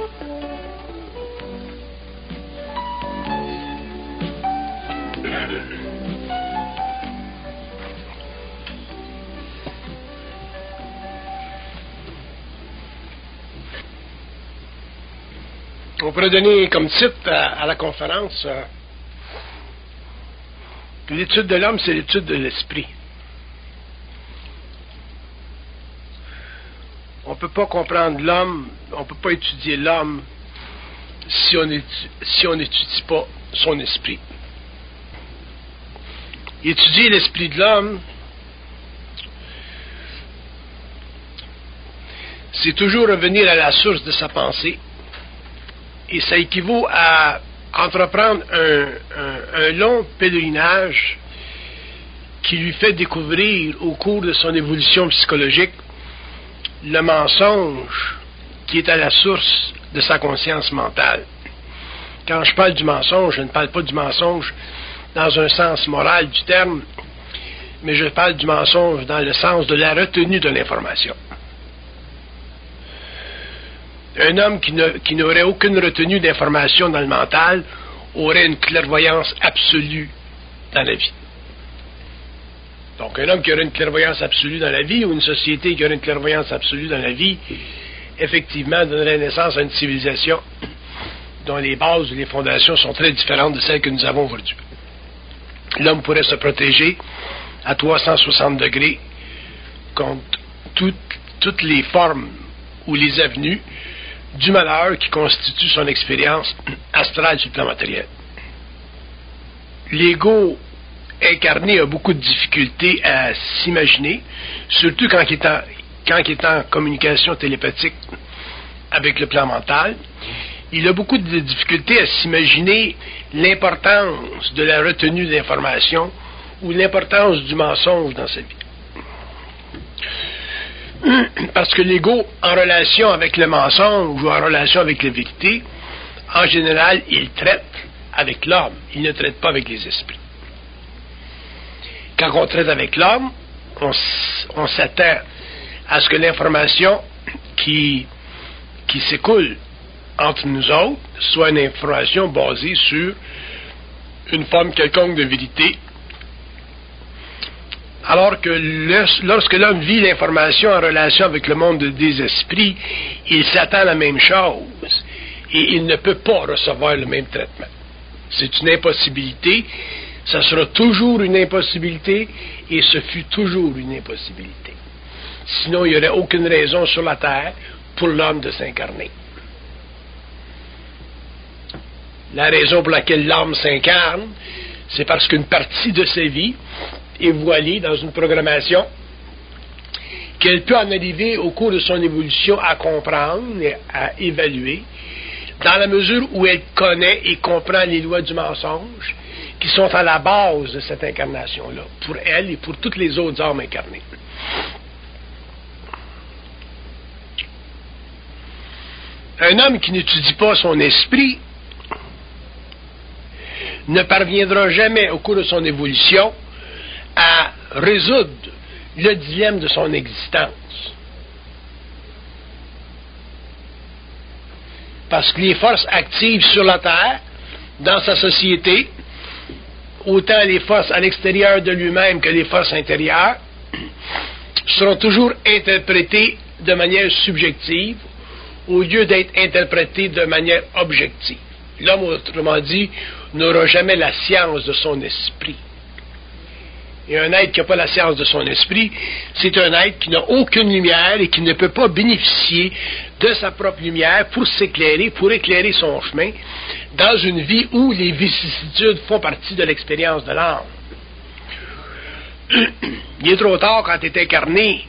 On pourrait donner comme titre à la conférence l'étude de l'homme, c'est l'étude de l'esprit. On ne peut pas comprendre l'homme, on ne peut pas étudier l'homme si on n'étudie pas son esprit. Étudier l'esprit de l'homme, c'est toujours revenir à la source de sa pensée. Et ça équivaut à entreprendre un long pèlerinage qui lui fait découvrir au cours de son évolution psychologique le mensonge qui est à la source de sa conscience mentale. Quand je parle du mensonge, je ne parle pas du mensonge dans un sens moral du terme, mais je parle du mensonge dans le sens de la retenue de l'information. Un homme qui n'aurait aucune retenue d'information dans le mental aurait une clairvoyance absolue dans la vie. Donc, un homme qui aurait une clairvoyance absolue dans la vie, ou une société qui aurait une clairvoyance absolue dans la vie, effectivement, donnerait naissance à une civilisation dont les bases ou les fondations sont très différentes de celles que nous avons aujourd'hui. L'homme pourrait se protéger à 360 degrés contre toutes les formes ou les avenues du malheur qui constitue son expérience astrale sur le plan matériel. L'ego incarné a beaucoup de difficultés à s'imaginer, surtout quand il est en communication télépathique avec le plan mental. Il a beaucoup de difficultés à s'imaginer l'importance de la retenue d'informations ou l'importance du mensonge dans sa vie. Parce que l'ego, en relation avec le mensonge ou en relation avec la vérité, en général, il traite avec l'homme, il ne traite pas avec les esprits. Quand on traite avec l'homme, on s'attend à ce que l'information qui s'écoule entre nous autres soit une information basée sur une forme quelconque de vérité. Alors que lorsque l'homme vit l'information en relation avec le monde des esprits, il s'attend à la même chose et il ne peut pas recevoir le même traitement. C'est une impossibilité, ça sera toujours une impossibilité et ce fut toujours une impossibilité. Sinon, il n'y aurait aucune raison sur la terre pour l'homme de s'incarner. La raison pour laquelle l'homme s'incarne, c'est parce qu'une partie de sa vie est voilée dans une programmation qu'elle peut en arriver au cours de son évolution à comprendre et à évaluer, dans la mesure où elle connaît et comprend les lois du mensonge qui sont à la base de cette incarnation-là, pour elle et pour toutes les autres âmes incarnées. Un homme qui n'étudie pas son esprit ne parviendra jamais au cours de son évolution à résoudre le dilemme de son existence. Parce que les forces actives sur la Terre, dans sa société, autant les forces à l'extérieur de lui-même que les forces intérieures, seront toujours interprétées de manière subjective au lieu d'être interprétées de manière objective. L'homme, autrement dit, n'aura jamais la science de son esprit. Et un être qui n'a pas la science de son esprit, c'est un être qui n'a aucune lumière et qui ne peut pas bénéficier de sa propre lumière pour s'éclairer, pour éclairer son chemin, dans une vie où les vicissitudes font partie de l'expérience de l'âme. Il est trop tard quand tu es incarné.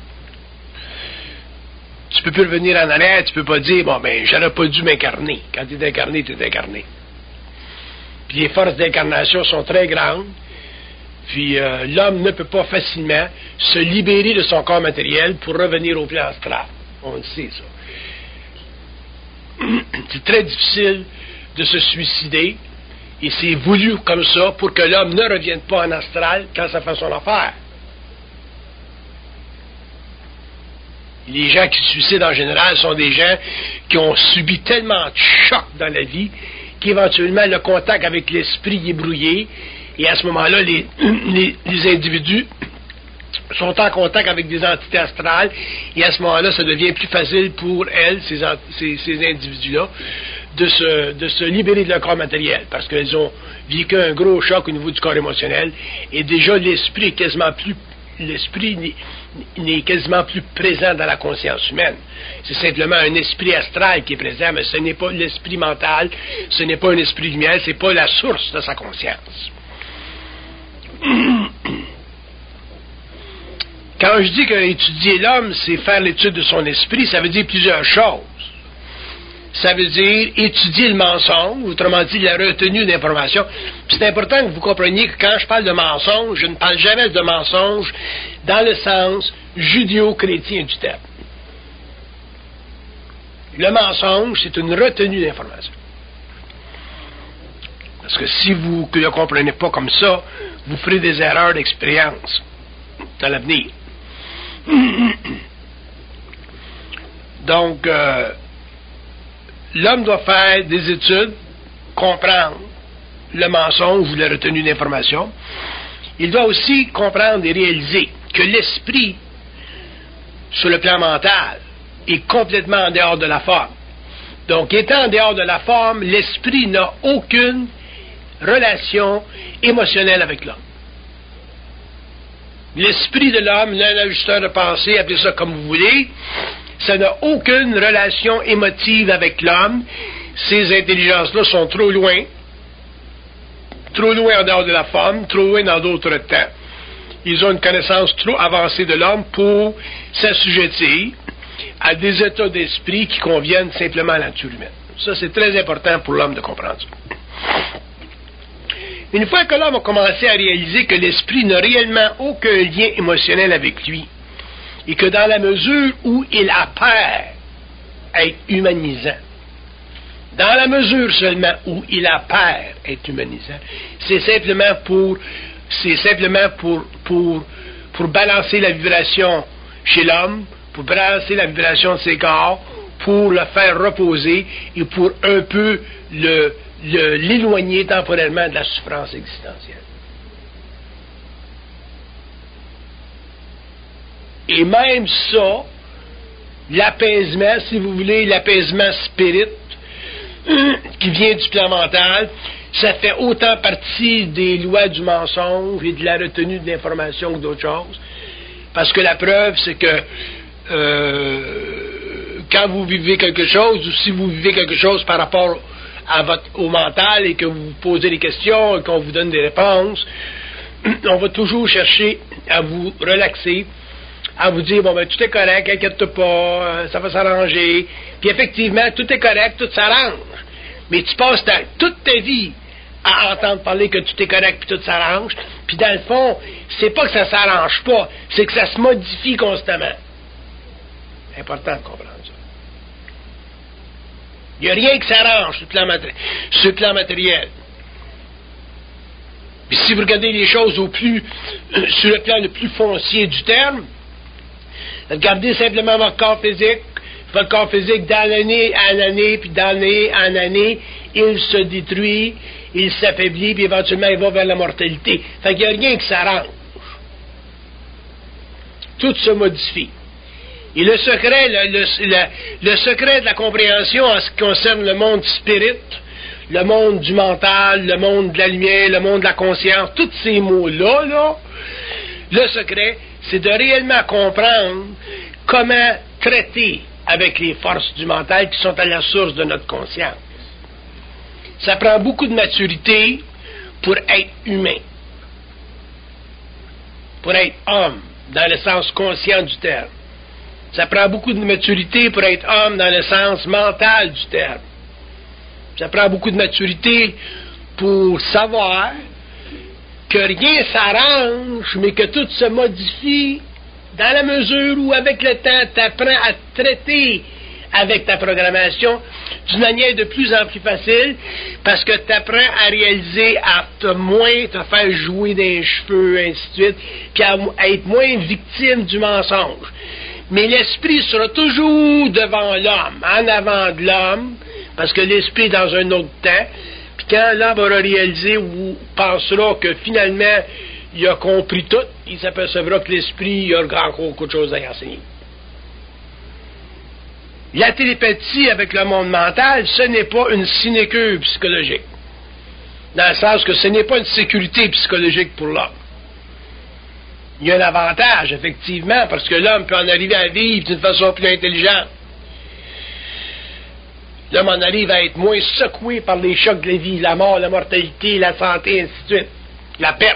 Tu peux plus revenir en arrière, tu peux pas dire, bon, ben, j'aurais pas dû m'incarner. Quand tu es incarné, tu es incarné. Puis les forces d'incarnation sont très grandes. Puis l'homme ne peut pas facilement se libérer de son corps matériel pour revenir au plan astral. On le sait, ça. C'est très difficile de se suicider, et c'est voulu comme ça pour que l'homme ne revienne pas en astral quand ça fait son affaire. Les gens qui se suicident en général sont des gens qui ont subi tellement de chocs dans la vie qu'éventuellement le contact avec l'esprit est brouillé, et à ce moment-là, les individus sont en contact avec des entités astrales, et à ce moment-là, ça devient plus facile pour elles, ces individus-là, de se libérer de leur corps matériel, parce qu'elles ont vécu un gros choc au niveau du corps émotionnel, et déjà l'esprit n'est quasiment plus présent dans la conscience humaine. C'est simplement un esprit astral qui est présent, mais ce n'est pas l'esprit mental, ce n'est pas un esprit lumière, ce n'est pas la source de sa conscience. Quand je dis qu'étudier l'homme, c'est faire l'étude de son esprit, ça veut dire plusieurs choses. Ça veut dire étudier le mensonge, autrement dit la retenue d'informations. Puis c'est important que vous compreniez que quand je parle de mensonge, je ne parle jamais de mensonge dans le sens judéo-chrétien du terme. Le mensonge, c'est une retenue d'informations. Parce que si vous ne le comprenez pas comme ça, vous ferez des erreurs d'expérience dans l'avenir. Donc, l'homme doit faire des études, comprendre le mensonge ou la retenue d'informations. Il doit aussi comprendre et réaliser que l'esprit, sur le plan mental, est complètement en dehors de la forme. Donc, étant en dehors de la forme, l'esprit n'a aucune relation émotionnelle avec l'homme. L'esprit de l'homme, l'ajusteur de pensée, appelez ça comme vous voulez, ça n'a aucune relation émotive avec l'homme. Ces intelligences-là sont trop loin en dehors de la forme, trop loin dans d'autres temps. Ils ont une connaissance trop avancée de l'homme pour s'assujettir à des états d'esprit qui conviennent simplement à la nature humaine. Ça, c'est très important pour l'homme de comprendre ça. Une fois que l'homme a commencé à réaliser que l'esprit n'a réellement aucun lien émotionnel avec lui, et que dans la mesure où il apparaît être humanisant, dans la mesure seulement où il apparaît être humanisant, c'est simplement pour balancer la vibration chez l'homme, pour balancer la vibration de ses corps, pour le faire reposer et pour un peu l'éloigner temporairement de la souffrance existentielle. Et même ça, l'apaisement, si vous voulez, l'apaisement spirit, qui vient du plan mental, ça fait autant partie des lois du mensonge et de la retenue de l'information que d'autres choses. Parce que la preuve, c'est que quand vous vivez quelque chose, ou si vous vivez quelque chose par rapport au mental et que vous vous posez des questions et qu'on vous donne des réponses, on va toujours chercher à vous relaxer, à vous dire, bon, ben, tout est correct, inquiète-toi pas, ça va s'arranger. Puis effectivement, tout est correct, tout s'arrange. Mais tu passes toute ta vie à entendre parler que tout est correct puis tout s'arrange. Puis dans le fond, c'est pas que ça s'arrange pas, c'est que ça se modifie constamment. C'est important de comprendre ça. Il n'y a rien qui s'arrange sur le plan matériel. Puis si vous regardez les choses sur le plan le plus foncier du terme, regardez simplement votre corps physique. Votre corps physique, d'année en année, puis d'année en année, il se détruit, il s'affaiblit, puis éventuellement il va vers la mortalité. Fait qu'il n'y a rien qui s'arrange. Tout se modifie. Et le secret de la compréhension en ce qui concerne le monde spirit, le monde du mental, le monde de la lumière, le monde de la conscience, tous ces mots-là, le secret, c'est de réellement comprendre comment traiter avec les forces du mental qui sont à la source de notre conscience. Ça prend beaucoup de maturité pour être humain, pour être homme, dans le sens conscient du terme. Ça prend beaucoup de maturité pour être homme dans le sens mental du terme. Ça prend beaucoup de maturité pour savoir que rien s'arrange, mais que tout se modifie dans la mesure où, avec le temps, tu apprends à traiter avec ta programmation d'une manière de plus en plus facile, parce que tu apprends à réaliser, à te faire jouer des cheveux, ainsi de suite, puis à être moins victime du mensonge. Mais l'esprit sera toujours devant l'homme, en avant de l'homme, parce que l'esprit est dans un autre temps. Puis quand l'homme aura réalisé ou pensera que finalement il a compris tout, il s'apercevra que l'esprit a encore beaucoup de choses à y enseigner. La télépathie avec le monde mental, ce n'est pas une sinécure psychologique. Dans le sens que ce n'est pas une sécurité psychologique pour l'homme. Il y a un avantage, effectivement, parce que l'homme peut en arriver à vivre d'une façon plus intelligente. L'homme en arrive à être moins secoué par les chocs de la vie, la mort, la mortalité, la santé, ainsi de suite. La perte.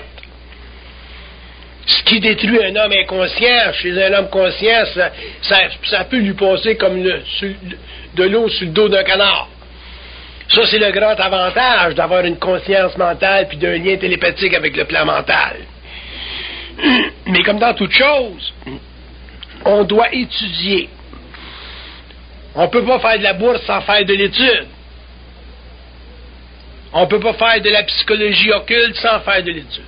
Ce qui détruit un homme inconscient, chez un homme conscient, ça peut lui passer comme de l'eau sur le dos d'un canard. Ça, c'est le grand avantage d'avoir une conscience mentale puis d'un lien télépathique avec le plan mental. Mais comme dans toute chose, on doit étudier. On ne peut pas faire de la bourse sans faire de l'étude. On ne peut pas faire de la psychologie occulte sans faire de l'étude.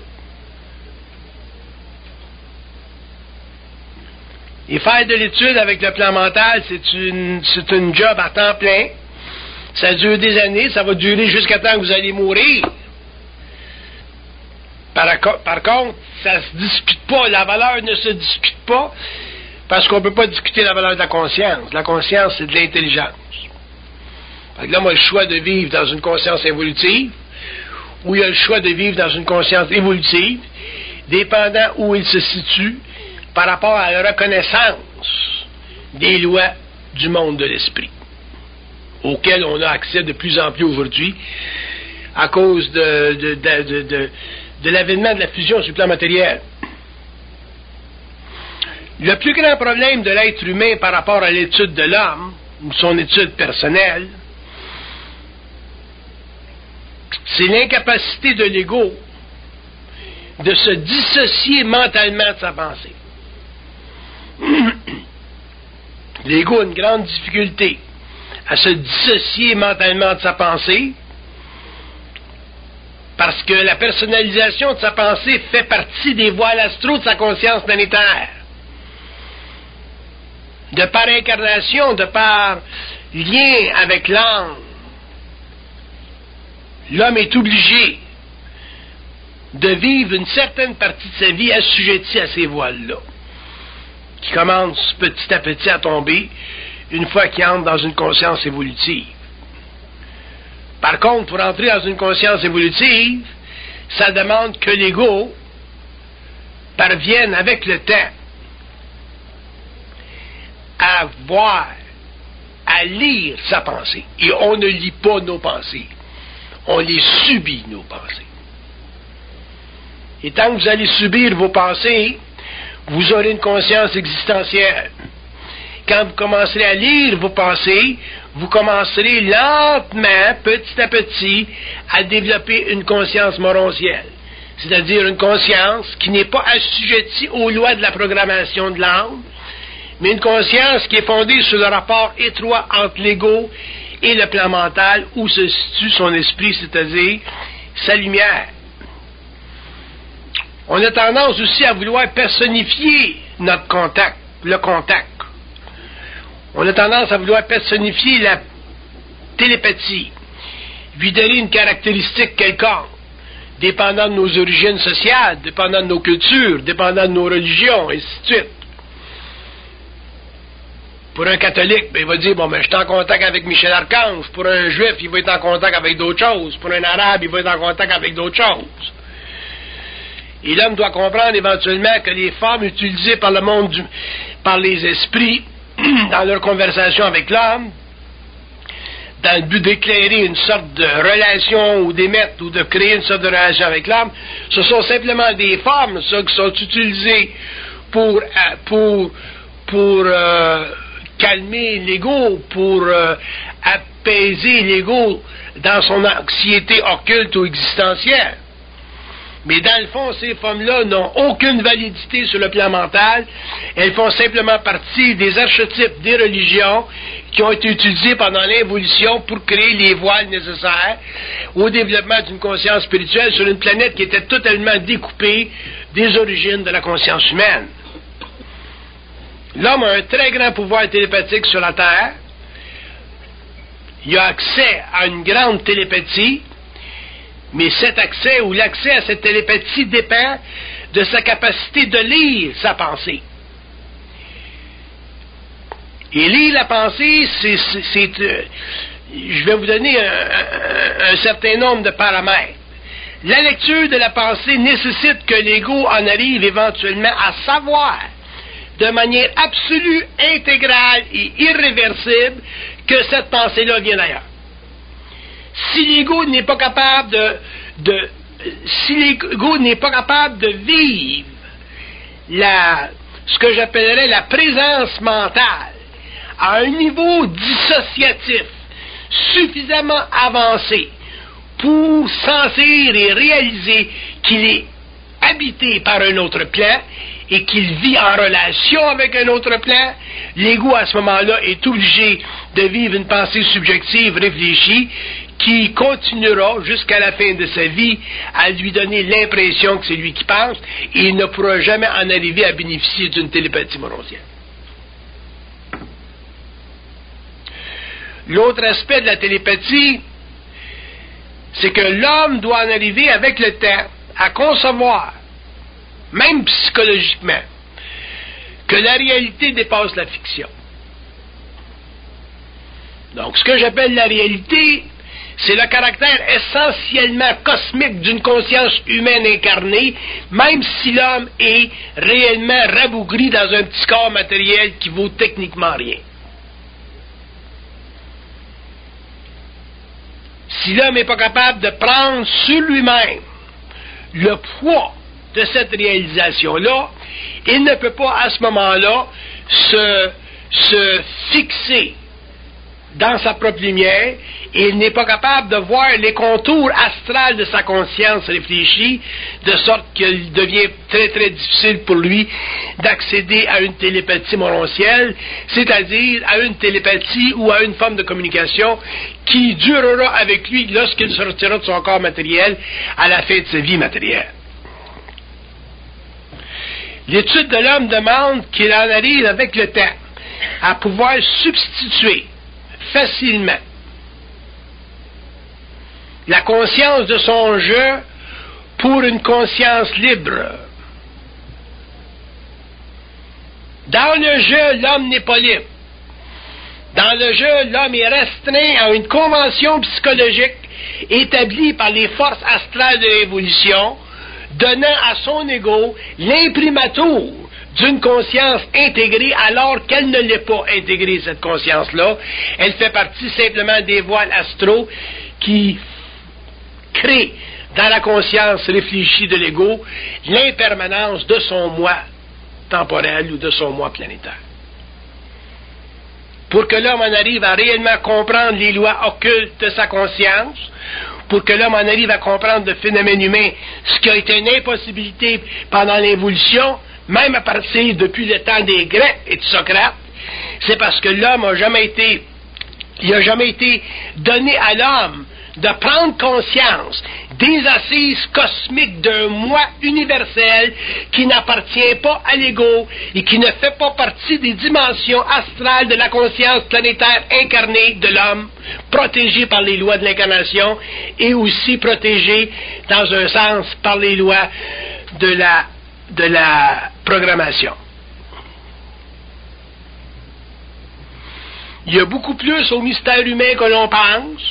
Et faire de l'étude avec le plan mental, c'est une job à temps plein. Ça dure des années, ça va durer jusqu'à temps que vous allez mourir. Par contre, ça se discute pas, la valeur ne se discute pas, parce qu'on ne peut pas discuter la valeur de la conscience. La conscience, c'est de l'intelligence. Fait que là, moi, le choix de vivre dans une conscience évolutive, ou il y a le choix de vivre dans une conscience évolutive, dépendant où il se situe, par rapport à la reconnaissance des lois du monde de l'esprit, auxquelles on a accès de plus en plus aujourd'hui, à cause de l'avènement de la fusion sur le plan matériel. Le plus grand problème de l'être humain par rapport à l'étude de l'homme, ou son étude personnelle, c'est l'incapacité de l'ego de se dissocier mentalement de sa pensée. L'ego a une grande difficulté à se dissocier mentalement de sa pensée, parce que la personnalisation de sa pensée fait partie des voiles astro de sa conscience planétaire. De par incarnation, de par lien avec l'âme, l'homme est obligé de vivre une certaine partie de sa vie assujettie à ces voiles-là, qui commencent petit à petit à tomber une fois qu'il entre dans une conscience évolutive. Par contre, pour entrer dans une conscience évolutive, ça demande que l'ego parvienne avec le temps à voir, à lire sa pensée. Et on ne lit pas nos pensées. On les subit, nos pensées. Et tant que vous allez subir vos pensées, vous aurez une conscience existentielle. Quand vous commencerez à lire vos pensées, vous commencerez lentement, petit à petit, à développer une conscience moroncielle. C'est-à-dire une conscience qui n'est pas assujettie aux lois de la programmation de l'âme, mais une conscience qui est fondée sur le rapport étroit entre l'ego et le plan mental, où se situe son esprit, c'est-à-dire sa lumière. On a tendance aussi à vouloir personnifier notre contact, le contact. On a tendance à vouloir personnifier la télépathie, lui donner une caractéristique quelconque, dépendant de nos origines sociales, dépendant de nos cultures, dépendant de nos religions, et ainsi de suite. Pour un catholique, il va dire, je suis en contact avec Michel Archange. Pour un juif, il va être en contact avec d'autres choses. Pour un arabe, il va être en contact avec d'autres choses. Et l'homme doit comprendre éventuellement que les formes utilisées par le monde, par les esprits, dans leur conversation avec l'homme, dans le but d'éclairer une sorte de relation ou d'émettre ou de créer une sorte de relation avec l'homme, ce sont simplement des formes, ça, qui sont utilisées pour calmer l'ego, pour apaiser l'ego dans son anxiété occulte ou existentielle. Mais dans le fond, ces formes-là n'ont aucune validité sur le plan mental. Elles font simplement partie des archétypes des religions qui ont été utilisés pendant l'évolution pour créer les voiles nécessaires au développement d'une conscience spirituelle sur une planète qui était totalement découpée des origines de la conscience humaine. L'homme a un très grand pouvoir télépathique sur la Terre. Il a accès à une grande télépathie, mais cet accès ou l'accès à cette télépathie dépend de sa capacité de lire sa pensée. Et lire la pensée, je vais vous donner un certain nombre de paramètres. La lecture de la pensée nécessite que l'ego en arrive éventuellement à savoir de manière absolue, intégrale et irréversible que cette pensée-là vient d'ailleurs. Si l'ego n'est pas capable de vivre ce que j'appellerais la présence mentale à un niveau dissociatif suffisamment avancé pour sentir et réaliser qu'il est habité par un autre plan et qu'il vit en relation avec un autre plan, l'ego à ce moment-là est obligé de vivre une pensée subjective réfléchie qui continuera jusqu'à la fin de sa vie à lui donner l'impression que c'est lui qui pense, et il ne pourra jamais en arriver à bénéficier d'une télépathie morontienne. L'autre aspect de la télépathie, c'est que l'homme doit en arriver avec le temps à concevoir, même psychologiquement, que la réalité dépasse la fiction. Donc, ce que j'appelle la réalité, c'est le caractère essentiellement cosmique d'une conscience humaine incarnée, même si l'homme est réellement rabougri dans un petit corps matériel qui vaut techniquement rien. Si l'homme n'est pas capable de prendre sur lui-même le poids de cette réalisation-là, il ne peut pas à ce moment-là se fixer dans sa propre lumière, et il n'est pas capable de voir les contours astrales de sa conscience réfléchie, de sorte qu'il devient très très difficile pour lui d'accéder à une télépathie morontielle, c'est-à-dire à une télépathie ou à une forme de communication qui durera avec lui lorsqu'il sortira de son corps matériel à la fin de sa vie matérielle. L'étude de l'homme demande qu'il en arrive avec le temps à pouvoir substituer facilement la conscience de son jeu pour une conscience libre. Dans le jeu, l'homme n'est pas libre. Dans le jeu, l'homme est restreint à une convention psychologique établie par les forces astrales de l'évolution, donnant à son ego l'imprimatur d'une conscience intégrée alors qu'elle ne l'est pas intégrée, cette conscience-là. Elle fait partie simplement des voiles astraux qui créent dans la conscience réfléchie de l'ego l'impermanence de son moi temporel ou de son moi planétaire. Pour que l'homme en arrive à réellement comprendre les lois occultes de sa conscience, pour que l'homme en arrive à comprendre le phénomène humain, ce qui a été une impossibilité pendant l'évolution, même à partir depuis le temps des Grecs et de Socrate, c'est parce que l'homme n'a jamais été donné à l'homme de prendre conscience des assises cosmiques d'un moi universel qui n'appartient pas à l'ego et qui ne fait pas partie des dimensions astrales de la conscience planétaire incarnée de l'homme, protégée par les lois de l'incarnation et aussi protégée dans un sens par les lois de la programmation. Il y a beaucoup plus au mystère humain que l'on pense,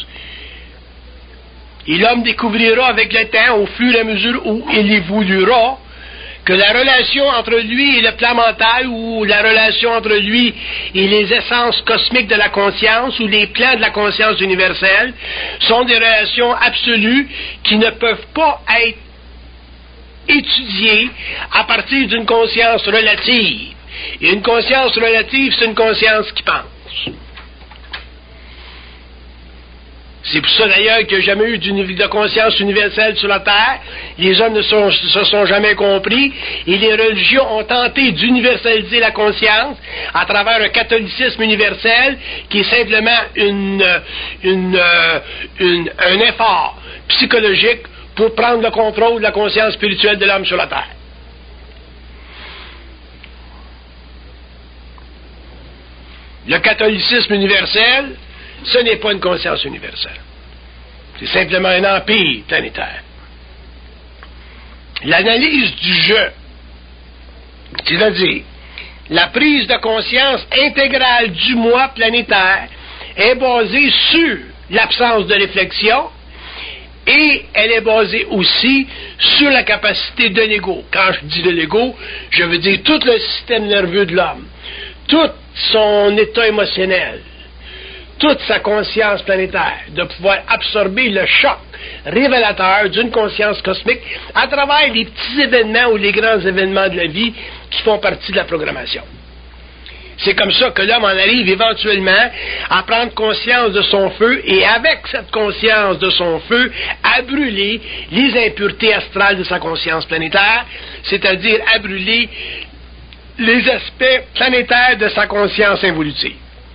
et l'homme découvrira avec le temps, au fur et à mesure où il évoluera, que la relation entre lui et le plan mental, ou la relation entre lui et les essences cosmiques de la conscience, ou les plans de la conscience universelle, sont des relations absolues qui ne peuvent pas être étudiées à partir d'une conscience relative. Et une conscience relative, c'est une conscience qui pense. C'est pour ça d'ailleurs qu'il n'y a jamais eu de conscience universelle sur la Terre. Les hommes ne se sont jamais compris et les religions ont tenté d'universaliser la conscience à travers un catholicisme universel qui est simplement un effort psychologique pour prendre le contrôle de la conscience spirituelle de l'homme sur la Terre. Le catholicisme universel, ce n'est pas une conscience universelle. C'est simplement un empire planétaire. L'analyse du je, c'est-à-dire la prise de conscience intégrale du moi planétaire, est basée sur l'absence de réflexion et elle est basée aussi sur la capacité de l'ego. Quand je dis de l'ego, je veux dire tout le système nerveux de l'homme, tout son état émotionnel, toute sa conscience planétaire, de pouvoir absorber le choc révélateur d'une conscience cosmique à travers les petits événements ou les grands événements de la vie qui font partie de la programmation. C'est comme ça que l'homme en arrive éventuellement à prendre conscience de son feu et avec cette conscience de son feu à brûler les impuretés astrales de sa conscience planétaire, c'est-à-dire à brûler les aspects planétaires de sa conscience involutive.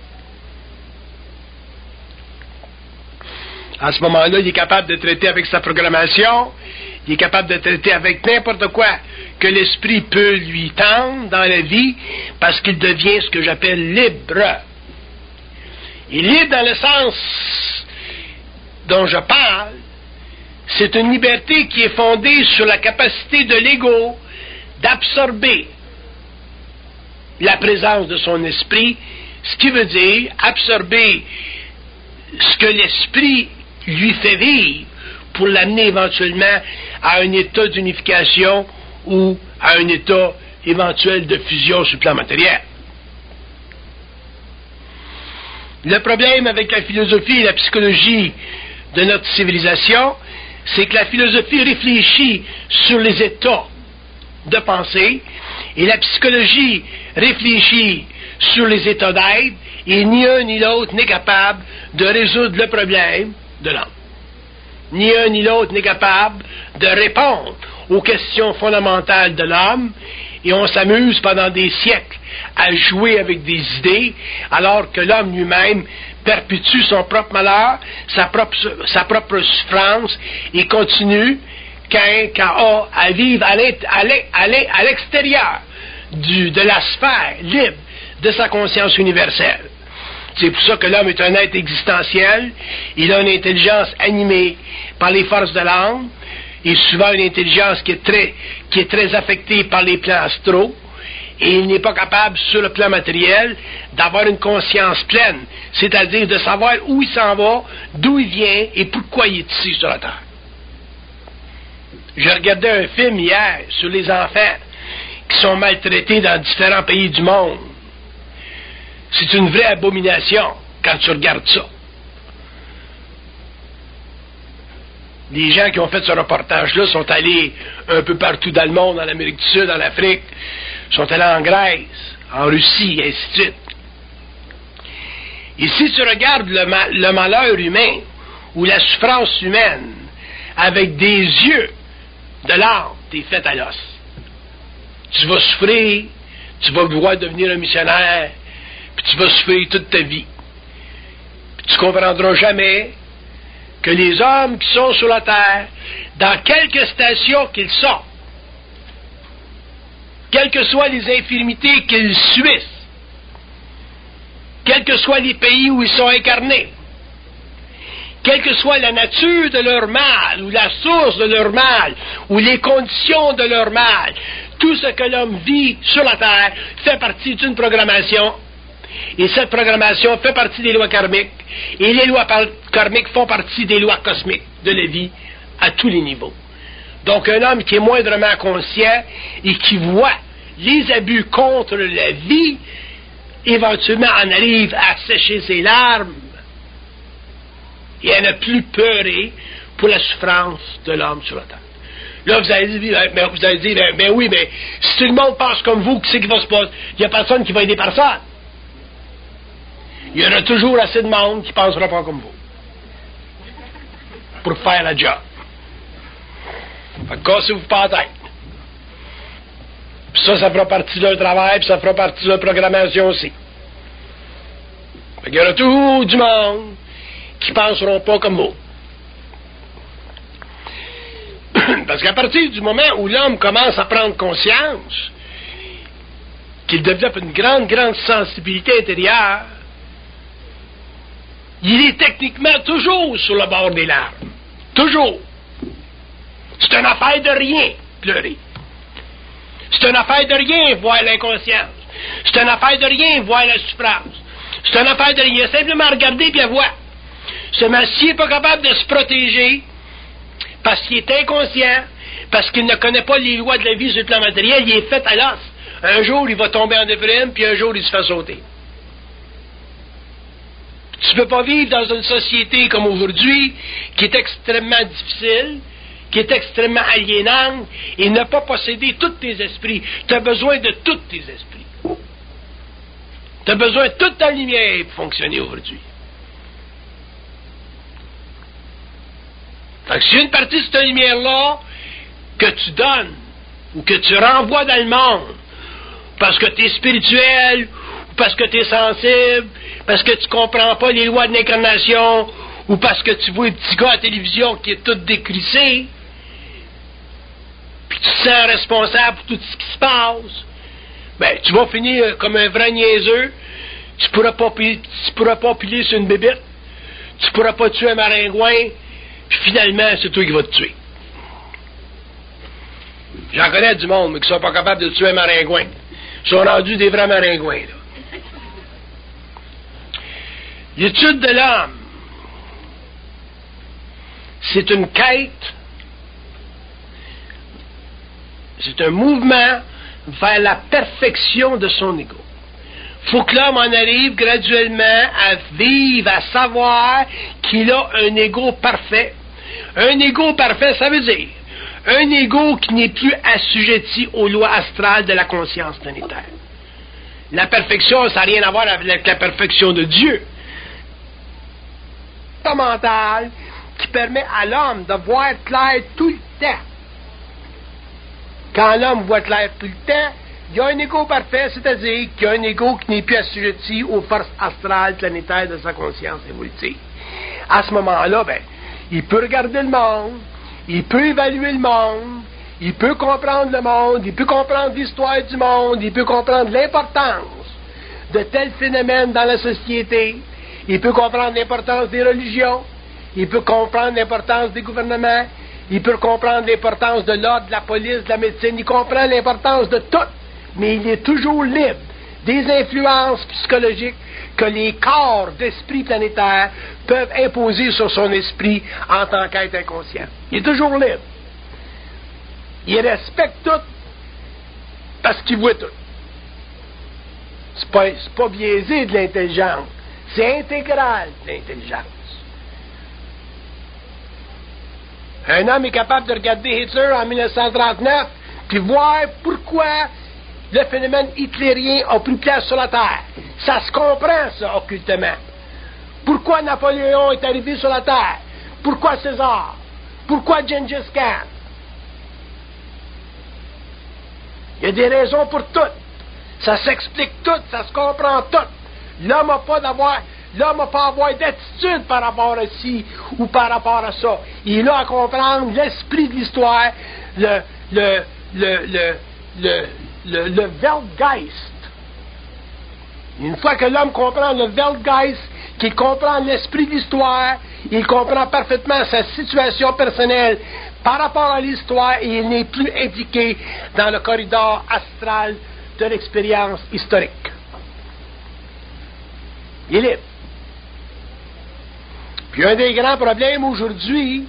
À ce moment-là, il est capable de traiter avec sa programmation, il est capable de traiter avec n'importe quoi que l'esprit peut lui tendre dans la vie, parce qu'il devient ce que j'appelle libre. Et libre dans le sens dont je parle, c'est une liberté qui est fondée sur la capacité de l'ego d'absorber la présence de son esprit, ce qui veut dire absorber ce que l'esprit lui fait vivre pour l'amener éventuellement à un état d'unification ou à un état éventuel de fusion sur le plan matériel. Le problème avec la philosophie et la psychologie de notre civilisation, c'est que la philosophie réfléchit sur les états de pensée et la psychologie réfléchit sur les états d'être et ni un ni l'autre n'est capable de résoudre le problème de l'homme. Ni un ni l'autre n'est capable de répondre aux questions fondamentales de l'homme et on s'amuse pendant des siècles à jouer avec des idées alors que l'homme lui-même perpétue son propre malheur, sa propre souffrance et continue à vivre à l'extérieur de la sphère libre de sa conscience universelle. C'est pour ça que l'homme est un être existentiel, il a une intelligence animée par les forces de l'âme, et souvent une intelligence qui est très affectée par les plans astraux, et il n'est pas capable, sur le plan matériel, d'avoir une conscience pleine, c'est-à-dire de savoir où il s'en va, d'où il vient et pourquoi il est ici sur la Terre. Je regardais un film hier sur les enfants qui sont maltraités dans différents pays du monde. C'est une vraie abomination quand tu regardes ça. Les gens qui ont fait ce reportage-là sont allés un peu partout dans le monde, en Amérique du Sud, en Afrique, sont allés en Grèce, en Russie, et ainsi de suite. Et si tu regardes le malheur humain ou la souffrance humaine avec des yeux de l'âme, t'es fait à l'os. Tu vas souffrir, tu vas vouloir devenir un missionnaire, puis tu vas souffrir toute ta vie. Puis tu comprendras jamais que les hommes qui sont sur la terre, dans quelque station qu'ils sont, quelles que soient les infirmités qu'ils subissent, quels que soient les pays où ils sont incarnés, quelle que soit la nature de leur mal, ou la source de leur mal, ou les conditions de leur mal, tout ce que l'homme vit sur la terre fait partie d'une programmation. Et cette programmation fait partie des lois karmiques. Et les lois karmiques font partie des lois cosmiques de la vie à tous les niveaux. Donc un homme qui est moindrement conscient et qui voit les abus contre la vie, éventuellement en arrive à sécher ses larmes et à ne plus pleurer pour la souffrance de l'homme sur la terre. Là, vous allez dire, ben oui, mais si tout le monde pense comme vous, qu'est-ce qui va se passer? Il n'y a personne qui va aider personne. Il y aura toujours assez de monde qui ne pensera pas comme vous pour faire la job. Fait que cassez-vous pas la tête. Puis ça fera partie de leur travail, puis ça fera partie de leur programmation aussi. Fait qu'il y aura tout du monde qui ne penseront pas comme vous. Parce qu'à partir du moment où l'homme commence à prendre conscience qu'il développe une grande sensibilité intérieure, il est techniquement toujours sur le bord des larmes. Toujours. C'est une affaire de rien, pleurer. C'est une affaire de rien, voir l'inconscience. C'est une affaire de rien, voir la souffrance. C'est une affaire de rien. Simplement regarder et voir. Seulement, s'il n'est pas capable de se protéger, parce qu'il est inconscient, parce qu'il ne connaît pas les lois de la vie sur le plan matériel, il est fait à l'os. Un jour, il va tomber en déprime, puis un jour, il se fait sauter. Tu ne peux pas vivre dans une société comme aujourd'hui, qui est extrêmement difficile, qui est extrêmement aliénante, et ne pas posséder tous tes esprits. Tu as besoin de tous tes esprits. Tu as besoin de toute ta lumière pour fonctionner aujourd'hui. Fait que si une partie de cette lumière-là que tu donnes, ou que tu renvoies dans le monde, parce que tu es spirituel, ou parce que tu es sensible, parce que tu comprends pas les lois de l'incarnation, ou parce que tu vois un petit gars à la télévision qui est tout décrissé, puis tu te sens responsable pour tout ce qui se passe, ben, tu vas finir comme un vrai niaiseux. Tu pourras pas piler sur une bébête, tu pourras pas tuer un maringouin, puis finalement, c'est toi qui vas te tuer. J'en connais du monde, mais qui sont pas capables de tuer un maringouin. Ils sont rendus des vrais maringouins, là. L'étude de l'âme, c'est une quête, c'est un mouvement vers la perfection de son ego. Il faut que l'homme en arrive graduellement à vivre, à savoir qu'il a un ego parfait. Un ego parfait, ça veut dire un ego qui n'est plus assujetti aux lois astrales de la conscience planétaire. La perfection, ça n'a rien à voir avec la perfection de Dieu. C'est mental qui permet à l'homme de voir clair tout le temps. Quand l'homme voit clair tout le temps, il y a un ego parfait, c'est-à-dire qu'il y a un ego qui n'est plus assujetti aux forces astrales planétaires de sa conscience évolutive. À ce moment-là, ben, il peut regarder le monde, il peut évaluer le monde, il peut comprendre le monde, il peut comprendre l'histoire du monde, il peut comprendre l'importance de tels phénomènes dans la société, il peut comprendre l'importance des religions, il peut comprendre l'importance des gouvernements, il peut comprendre l'importance de l'ordre, de la police, de la médecine, il comprend l'importance de tout, mais il est toujours libre des influences psychologiques que les corps d'esprit planétaire peuvent imposer sur son esprit en tant qu'être inconscient. Il est toujours libre. Il respecte tout parce qu'il voit tout. C'est pas biaisé de l'intelligence, c'est intégral de l'intelligence. Un homme est capable de regarder Hitler en 1939 puis voir pourquoi le phénomène hitlérien a pris place sur la Terre. Ça se comprend, ça, occultement. Pourquoi Napoléon est arrivé sur la Terre? Pourquoi César? Pourquoi Gengis Khan? Il y a des raisons pour tout. Ça s'explique tout, ça se comprend tout. L'homme n'a pas à avoir d'attitude par rapport à ci ou par rapport à ça. Il est là à comprendre l'esprit de l'histoire, le Weltgeist. Une fois que l'homme comprend le Weltgeist, qu'il comprend l'esprit de l'histoire, il comprend parfaitement sa situation personnelle par rapport à l'histoire et il n'est plus impliqué dans le corridor astral de l'expérience historique. Il est libre. Puis un des grands problèmes aujourd'hui,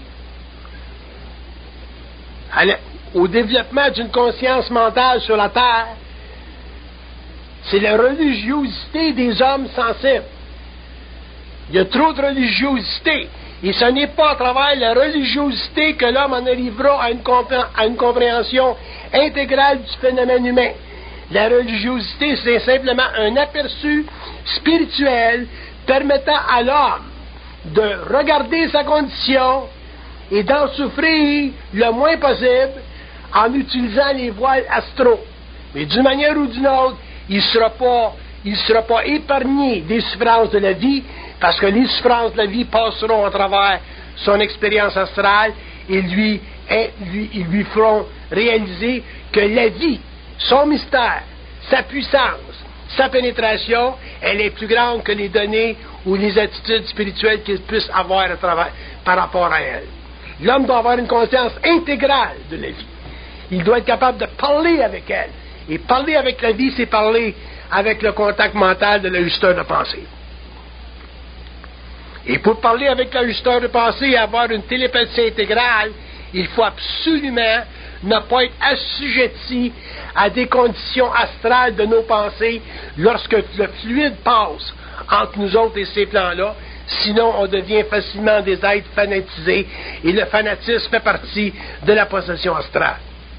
au développement d'une conscience mentale sur la Terre, c'est la religiosité des hommes sensibles. Il y a trop de religiosité. Et ce n'est pas à travers la religiosité que l'homme en arrivera à une compréhension intégrale du phénomène humain. La religiosité, c'est simplement un aperçu spirituel permettant à l'homme de regarder sa condition et d'en souffrir le moins possible en utilisant les voiles astraux. Mais d'une manière ou d'une autre, il ne sera pas épargné des souffrances de la vie, parce que les souffrances de la vie passeront à travers son expérience astrale et lui feront réaliser que la vie, son mystère, sa puissance, sa pénétration, elle est plus grande que les données ou les attitudes spirituelles qu'il puisse avoir à travers, par rapport à elle. L'homme doit avoir une conscience intégrale de la vie. Il doit être capable de parler avec elle. Et parler avec la vie, c'est parler avec le contact mental de l'ajusteur de pensée. Et pour parler avec l'ajusteur de pensée et avoir une télépathie intégrale, il faut absolument ne pas être assujetti à des conditions astrales de nos pensées lorsque le fluide passe entre nous autres et ces plans-là. Sinon, on devient facilement des êtres fanatisés et le fanatisme fait partie de la possession astrale.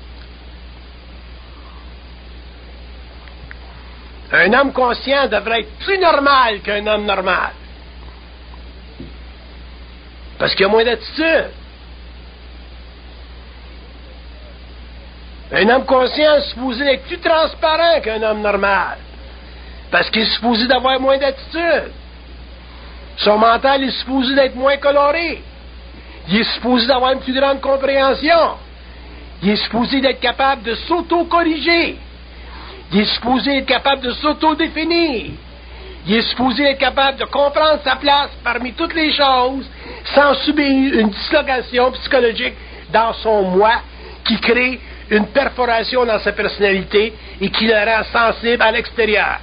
Un homme conscient devrait être plus normal qu'un homme normal. Parce qu'il y a moins d'attitude. Un homme conscient est supposé être plus transparent qu'un homme normal. Parce qu'il est supposé d'avoir moins d'attitude. Son mental est supposé d'être moins coloré. Il est supposé d'avoir une plus grande compréhension. Il est supposé d'être capable de s'auto-corriger. Il est supposé être capable de s'auto-définir. Il est supposé être capable de comprendre sa place parmi toutes les choses sans subir une dislocation psychologique dans son moi qui crée une perforation dans sa personnalité et qui le rend sensible à l'extérieur.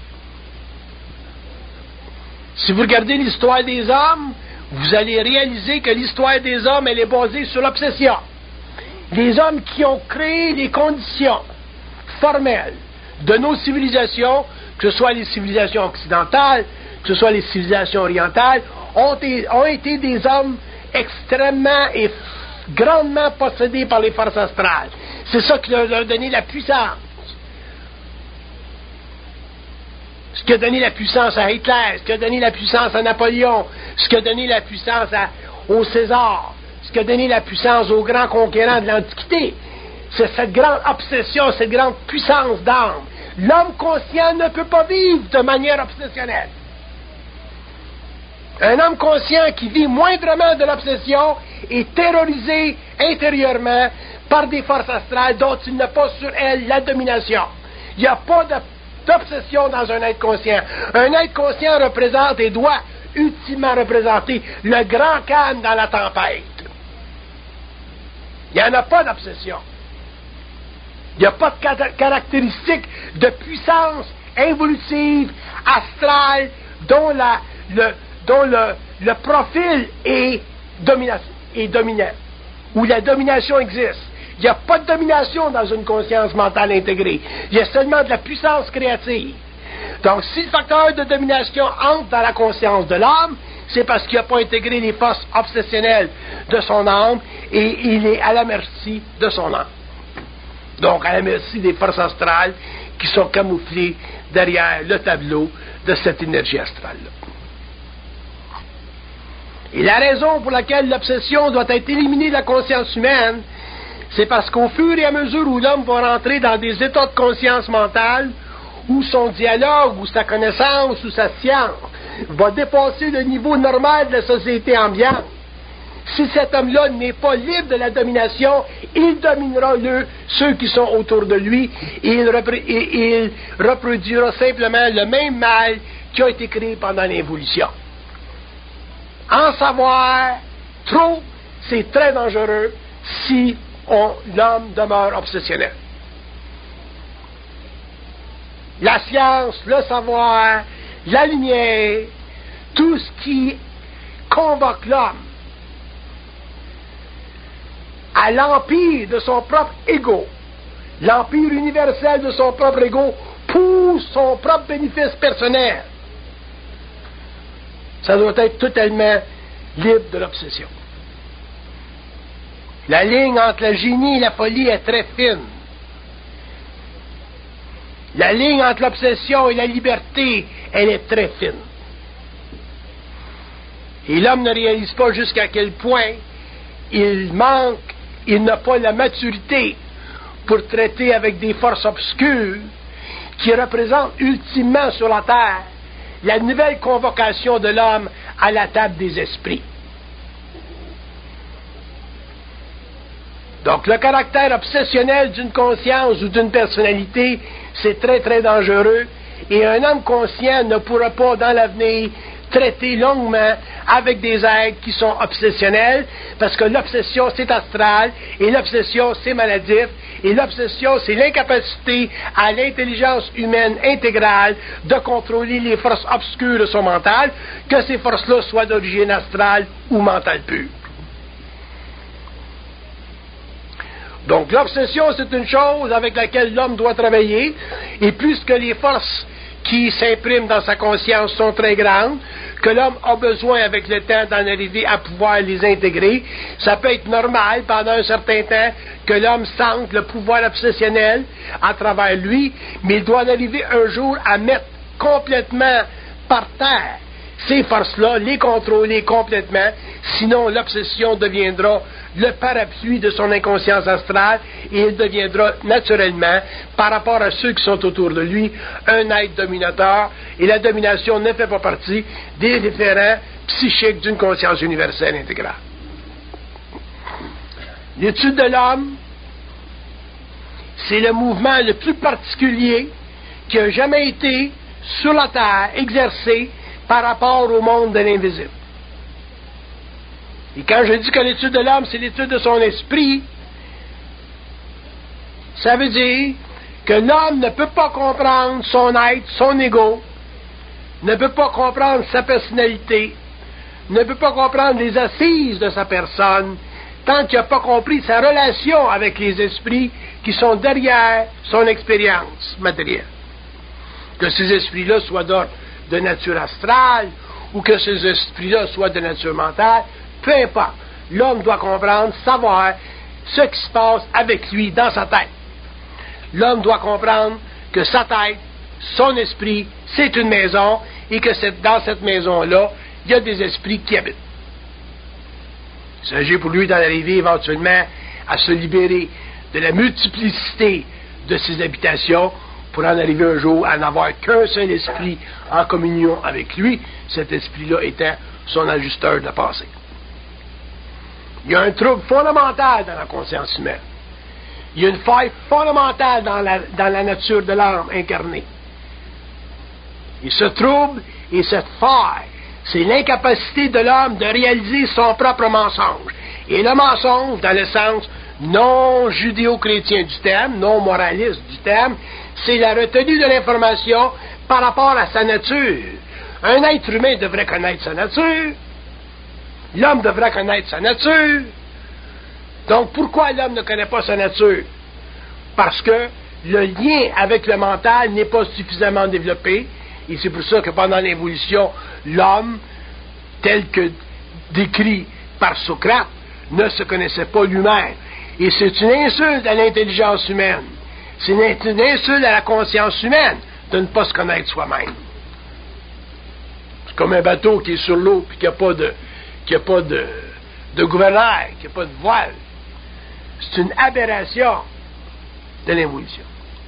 Si vous regardez l'histoire des hommes, vous allez réaliser que l'histoire des hommes, elle est basée sur l'obsession. Les hommes qui ont créé les conditions formelles de nos civilisations, que ce soit les civilisations occidentales, que ce soit les civilisations orientales, ont été des hommes extrêmement et grandement possédés par les forces astrales. C'est ça qui leur a donné la puissance. Ce qui a donné la puissance à Hitler, ce qui a donné la puissance à Napoléon, ce qui a donné la puissance au César, ce qui a donné la puissance aux grands conquérants de l'Antiquité. C'est cette grande obsession, cette grande puissance d'âme. L'homme conscient ne peut pas vivre de manière obsessionnelle. Un homme conscient qui vit moindrement de l'obsession est terrorisé intérieurement par des forces astrales dont il n'a pas sur elle la domination. Il n'y a pas d'obsession dans un être conscient. Un être conscient représente et doit ultimement représenter le grand calme dans la tempête. Il n'y en a pas d'obsession. Il n'y a pas de caractéristique de puissance involutive, astrale, dont le profil est dominant, où la domination existe. Il n'y a pas de domination dans une conscience mentale intégrée. Il y a seulement de la puissance créative. Donc, si le facteur de domination entre dans la conscience de l'âme, c'est parce qu'il n'a pas intégré les forces obsessionnelles de son âme et il est à la merci de son âme. Donc, à la merci des forces astrales qui sont camouflées derrière le tableau de cette énergie astrale-là. Et la raison pour laquelle l'obsession doit être éliminée de la conscience humaine, c'est parce qu'au fur et à mesure où l'homme va rentrer dans des états de conscience mentale, où son dialogue, ou sa connaissance, ou sa science va dépasser le niveau normal de la société ambiante, si cet homme-là n'est pas libre de la domination, il dominera ceux qui sont autour de lui et il reproduira simplement le même mal qui a été créé pendant l'évolution. En savoir trop, c'est très dangereux si l'homme demeure obsessionnel. La science, le savoir, la lumière, tout ce qui convoque l'homme à l'empire de son propre ego, l'empire universel de son propre ego pour son propre bénéfice personnel. Ça doit être totalement libre de l'obsession. La ligne entre le génie et la folie est très fine. La ligne entre l'obsession et la liberté, elle est très fine. Et l'homme ne réalise pas jusqu'à quel point il n'a pas la maturité pour traiter avec des forces obscures qui représentent ultimement sur la terre la nouvelle convocation de l'homme à la table des esprits. Donc, le caractère obsessionnel d'une conscience ou d'une personnalité, c'est très, très dangereux. Et un homme conscient ne pourra pas, dans l'avenir, traiter longuement avec des êtres qui sont obsessionnels, parce que l'obsession, c'est astral, et l'obsession, c'est maladif, et l'obsession, c'est l'incapacité à l'intelligence humaine intégrale de contrôler les forces obscures de son mental, que ces forces-là soient d'origine astrale ou mentale pure. Donc, l'obsession, c'est une chose avec laquelle l'homme doit travailler, et puisque les forces qui s'impriment dans sa conscience sont très grandes, que l'homme a besoin avec le temps d'en arriver à pouvoir les intégrer, ça peut être normal pendant un certain temps que l'homme sente le pouvoir obsessionnel à travers lui, mais il doit en arriver un jour à mettre complètement par terre ces forces-là, les contrôler complètement, sinon l'obsession deviendra le parapluie de son inconscience astrale et il deviendra naturellement, par rapport à ceux qui sont autour de lui, un être dominateur, et la domination ne fait pas partie des référents psychiques d'une conscience universelle intégrale. L'étude de l'homme, c'est le mouvement le plus particulier qui a jamais été sur la terre exercé par rapport au monde de l'invisible. Et quand je dis que l'étude de l'homme, c'est l'étude de son esprit, ça veut dire que l'homme ne peut pas comprendre son être, son ego, ne peut pas comprendre sa personnalité, ne peut pas comprendre les assises de sa personne, tant qu'il n'a pas compris sa relation avec les esprits qui sont derrière son expérience matérielle. Que ces esprits-là soient de nature astrale, ou que ces esprits-là soient de nature mentale, peu importe. L'homme doit comprendre, savoir ce qui se passe avec lui dans sa tête. L'homme doit comprendre que sa tête, son esprit, c'est une maison, et que dans cette maison-là, il y a des esprits qui habitent. Il s'agit pour lui d'en arriver éventuellement à se libérer de la multiplicité de ses habitations, pour en arriver un jour à n'avoir qu'un seul esprit en communion avec lui, cet esprit-là étant son ajusteur de passé. Il y a un trouble fondamental dans la conscience humaine. Il y a une faille fondamentale dans la nature de l'âme incarnée. Et ce trouble et cette faille, c'est l'incapacité de l'homme de réaliser son propre mensonge. Et le mensonge, dans le sens non judéo-chrétien du terme, non moraliste du terme, c'est la retenue de l'information par rapport à sa nature. Un être humain devrait connaître sa nature. L'homme devrait connaître sa nature. Donc, pourquoi l'homme ne connaît pas sa nature? Parce que le lien avec le mental n'est pas suffisamment développé, et c'est pour ça que pendant l'évolution, l'homme, tel que décrit par Socrate, ne se connaissait pas lui-même. Et c'est une insulte à l'intelligence humaine. C'est une insulte à la conscience humaine de ne pas se connaître soi-même. C'est comme un bateau qui est sur l'eau et qui n'a pas de gouvernail, qui n'a pas de voile. C'est une aberration de l'évolution.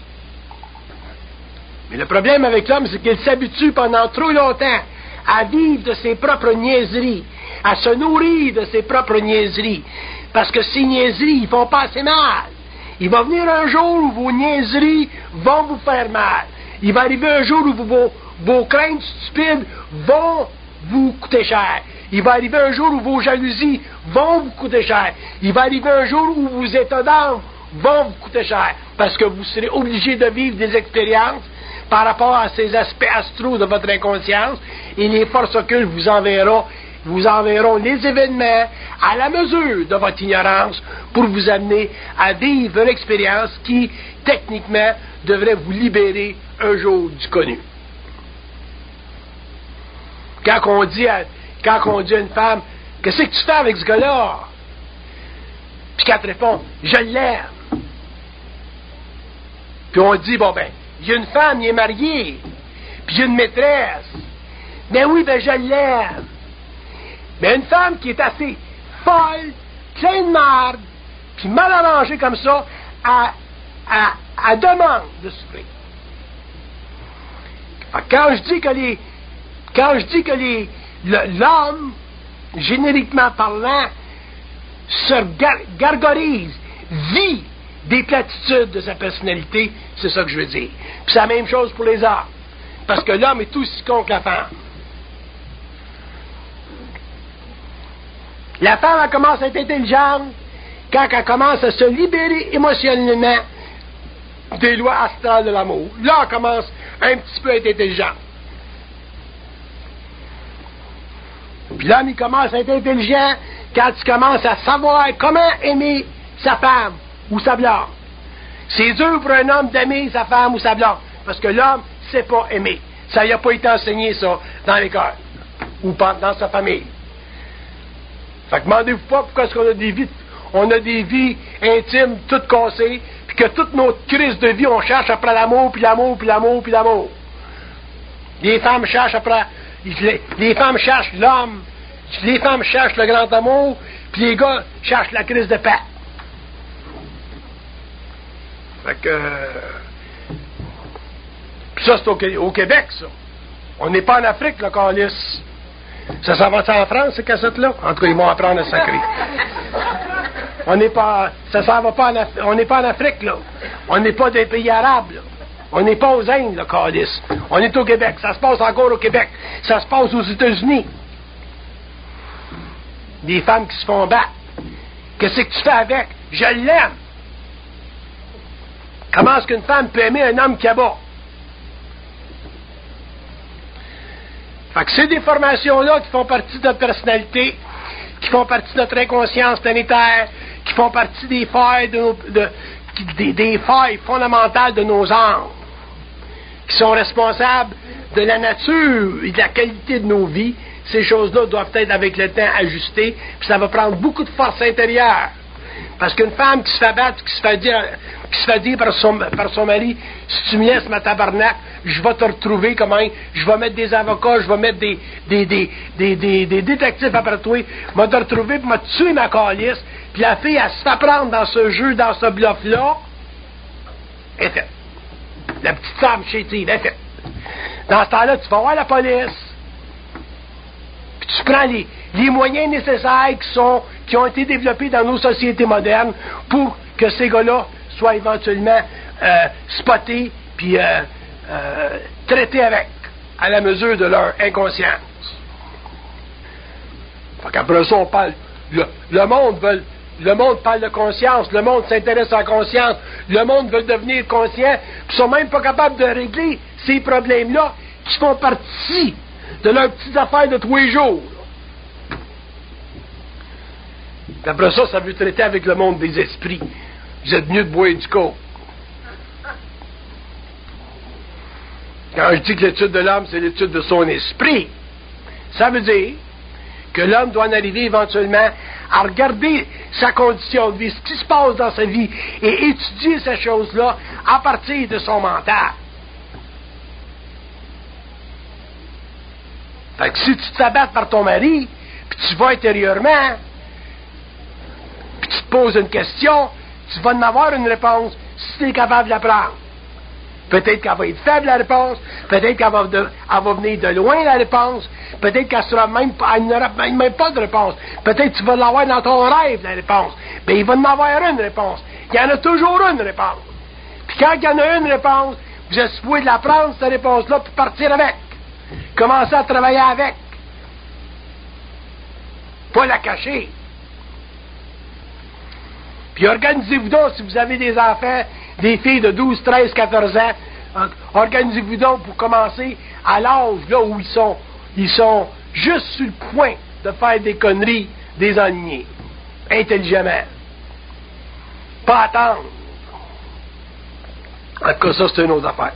Mais le problème avec l'homme, c'est qu'il s'habitue pendant trop longtemps à vivre de ses propres niaiseries, à se nourrir de ses propres niaiseries. Parce que ces niaiseries, ils font pas assez mal. Il va venir un jour où vos niaiseries vont vous faire mal. Il va arriver un jour où vos craintes stupides vont vous coûter cher. Il va arriver un jour où vos jalousies vont vous coûter cher. Il va arriver un jour où vos états d'âme vont vous coûter cher. Parce que vous serez obligé de vivre des expériences par rapport à ces aspects astraux de votre inconscience, et les forces occultes vous enverront les événements à la mesure de votre ignorance pour vous amener à vivre une expérience qui, techniquement, devrait vous libérer un jour du connu. Quand on dit à une femme, « Qu'est-ce que tu fais avec ce gars-là? » Puis qu'elle te répond, « Je l'aime. » Puis on dit, « Bon ben, il y a une femme, il est marié, puis il y a une maîtresse. Ben oui, ben je l'aime. » Mais une femme qui est assez folle, pleine de marde, puis mal arrangée comme ça, elle demande de souffrir. Quand je dis que l'homme, génériquement parlant, se gargarise, vit des platitudes de sa personnalité, c'est ça que je veux dire. Puis c'est la même chose pour les hommes. Parce que l'homme est aussi con que la femme. La femme, elle commence à être intelligente quand elle commence à se libérer émotionnellement des lois astrales de l'amour. Là, elle commence un petit peu à être intelligente. Puis l'homme, il commence à être intelligent quand il commence à savoir comment aimer sa femme ou sa blonde. C'est dur pour un homme d'aimer sa femme ou sa blonde, parce que l'homme ne sait pas aimer. Ça lui a pas été enseigné, ça, dans l'école, ou dans sa famille. Fait que demandez-vous pas pourquoi est-ce qu'on a des vies intimes toutes cassées, puis que toute notre crise de vie, on cherche après l'amour, puis l'amour, puis l'amour, puis l'amour. Les femmes cherchent après... Les femmes cherchent l'homme, les femmes cherchent le grand amour, puis les gars cherchent la crise de paix. Fait que... Puis ça, c'est au Québec, ça. On n'est pas en Afrique, le calice. Ça s'en va en France, ces cassettes-là? En tout cas, ils vont apprendre à sacrer. On n'est pas... Ça s'en va pas on n'est pas en Afrique, là. On n'est pas des pays arabes, là. On n'est pas aux Indes, le calice. On est au Québec. Ça se passe encore au Québec. Ça se passe aux États-Unis. Des femmes qui se font battre. Qu'est-ce que tu fais avec? Je l'aime. Comment est-ce qu'une femme peut aimer un homme qui abat? Fait que ces déformations-là qui font partie de notre personnalité, qui font partie de notre inconscience planétaire, qui font partie des failles, des failles fondamentales de nos âmes, qui sont responsables de la nature et de la qualité de nos vies, ces choses-là doivent être avec le temps ajustées, puis ça va prendre beaucoup de force intérieure. Parce qu'une femme qui se fait battre, qui se fait dire par son mari, si tu me laisses ma tabarnak, je vais te retrouver comment, je vais mettre des avocats, je vais mettre des détectives après toi, je vais te retrouver pour me tuer ma calice, puis la fille, elle se fait prendre dans ce jeu, dans ce bluff-là, est faite. La petite femme chétive, est faite. Dans ce temps-là, tu vas voir la police, puis tu prends les moyens nécessaires qui ont été développés dans nos sociétés modernes pour que ces gars-là soient éventuellement spotés puis traités à la mesure de leur inconscience. Fait qu'après ça, on parle... Le monde parle de conscience, le monde s'intéresse à la conscience, le monde veut devenir conscient, puis ils sont même pas capables de régler ces problèmes-là qui font partie de leurs petites affaires de tous les jours. Puis après ça, ça veut traiter avec le monde des esprits. Vous êtes mieux de boire du coke. Quand je dis que l'étude de l'homme, c'est l'étude de son esprit, ça veut dire que l'homme doit en arriver éventuellement à regarder sa condition de vie, ce qui se passe dans sa vie, et étudier ces choses-là à partir de son mental. Fait que si tu te fais battre par ton mari, puis tu vas intérieurement, puis tu te poses une question, tu vas en avoir une réponse si tu es capable de la prendre. Peut-être qu'elle va être faible, la réponse. Peut-être qu'elle va venir de loin, la réponse. Peut-être qu'elle n'aura même pas de réponse. Peut-être que tu vas l'avoir dans ton rêve, la réponse. Mais il va en avoir une réponse. Il y en a toujours une réponse. Puis quand il y en a une réponse, vous êtes supposé de la prendre, cette réponse-là, puis partir avec. Commencer à travailler avec. Pas la cacher. Puis organisez-vous donc, si vous avez des enfants, des filles de 12, 13, 14 ans, organisez-vous donc pour commencer à l'âge là où ils sont juste sur le point de faire des conneries, des ennuis, intelligemment. Pas attendre. En tout cas, ça, c'est une autre affaire.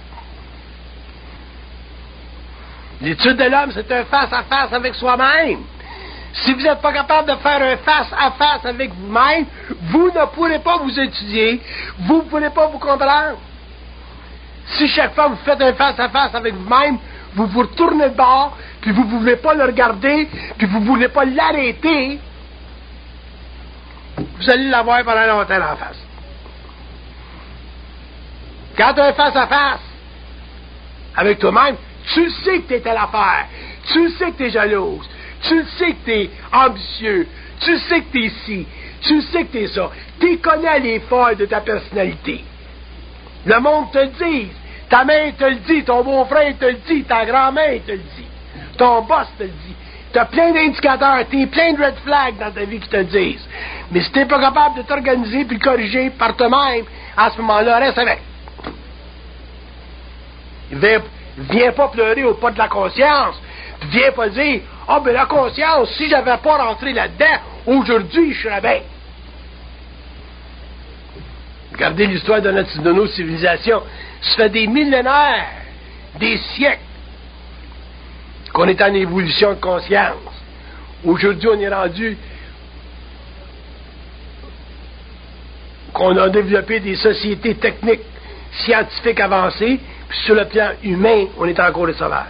L'étude de l'homme, c'est un face-à-face avec soi-même. Si vous n'êtes pas capable de faire un face-à-face avec vous-même, vous ne pourrez pas vous étudier, vous ne pourrez pas vous comprendre. Si chaque fois vous faites un face-à-face avec vous-même, vous vous retournez de bord, puis vous ne voulez pas le regarder, puis vous ne voulez pas l'arrêter, vous allez l'avoir pendant longtemps en face. Quand tu as un face-à-face avec toi-même, tu sais que tu es à l'affaire, tu sais que tu es jalouse, tu sais que tu es ambitieux, tu sais que tu es ci, tu sais que tu es ça. Tu connais les failles de ta personnalité. Le monde te le dit, ta mère te le dit, ton beau-frère te le dit, ta grand-mère te le dit, ton boss te le dit. Tu as plein d'indicateurs, tu es plein de red flags dans ta vie qui te le disent. Mais si tu n'es pas capable de t'organiser puis de corriger par toi-même, à ce moment-là, reste avec. Viens pas pleurer au pas de la conscience. Puis viens pas dire, ah, ben la conscience, si j'avais pas rentré là-dedans, aujourd'hui, je serais bien. Regardez l'histoire de nos civilisations. Ça fait des millénaires, des siècles, qu'on est en évolution de conscience. Aujourd'hui, on est rendu qu'on a développé des sociétés techniques, scientifiques avancées, puis sur le plan humain, on est encore les sauvages.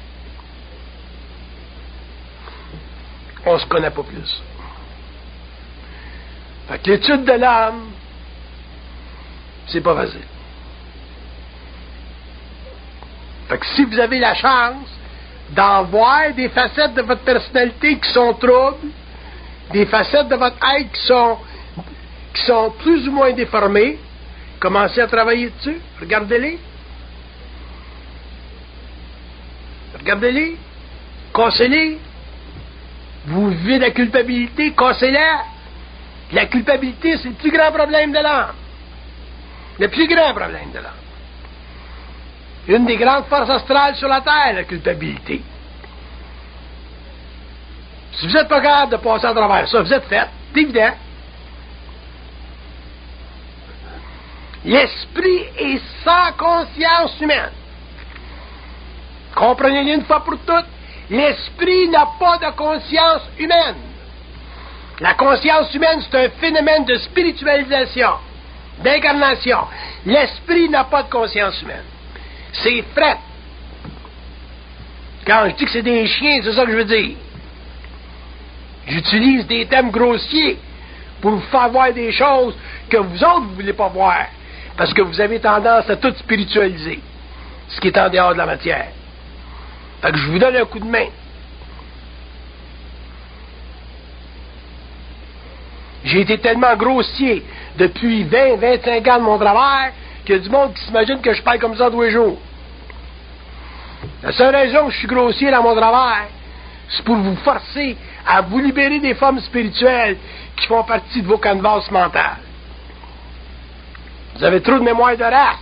On se connaît pas plus. Fait que l'étude de l'âme, c'est pas facile. Fait que si vous avez la chance d'en voir des facettes de votre personnalité qui sont troubles, des facettes de votre être qui sont plus ou moins déformées, commencez à travailler dessus. Regardez-les. Regardez-les. Cassez-les. Vous vivez de la culpabilité, cassez-la. La culpabilité, c'est le plus grand problème de l'âme. Le plus grand problème de l'âme. Une des grandes forces astrales sur la Terre, la culpabilité. Si vous n'êtes pas capable de passer à travers ça, vous êtes fait. C'est évident. L'esprit est sans conscience humaine. Comprenez-le une fois pour toutes. L'esprit n'a pas de conscience humaine. La conscience humaine, c'est un phénomène de spiritualisation, d'incarnation. L'esprit n'a pas de conscience humaine. C'est fret. Quand je dis que c'est des chiens, c'est ça que je veux dire. J'utilise des thèmes grossiers pour vous faire voir des choses que vous autres, vous ne voulez pas voir. Parce que vous avez tendance à tout spiritualiser, ce qui est en dehors de la matière. Fait que je vous donne un coup de main. J'ai été tellement grossier depuis 20-25 ans de mon travail qu'il y a du monde qui s'imagine que je parle comme ça tous les jours. La seule raison que je suis grossier dans mon travail, c'est pour vous forcer à vous libérer des formes spirituelles qui font partie de vos canevas mentales. Vous avez trop de mémoire de race.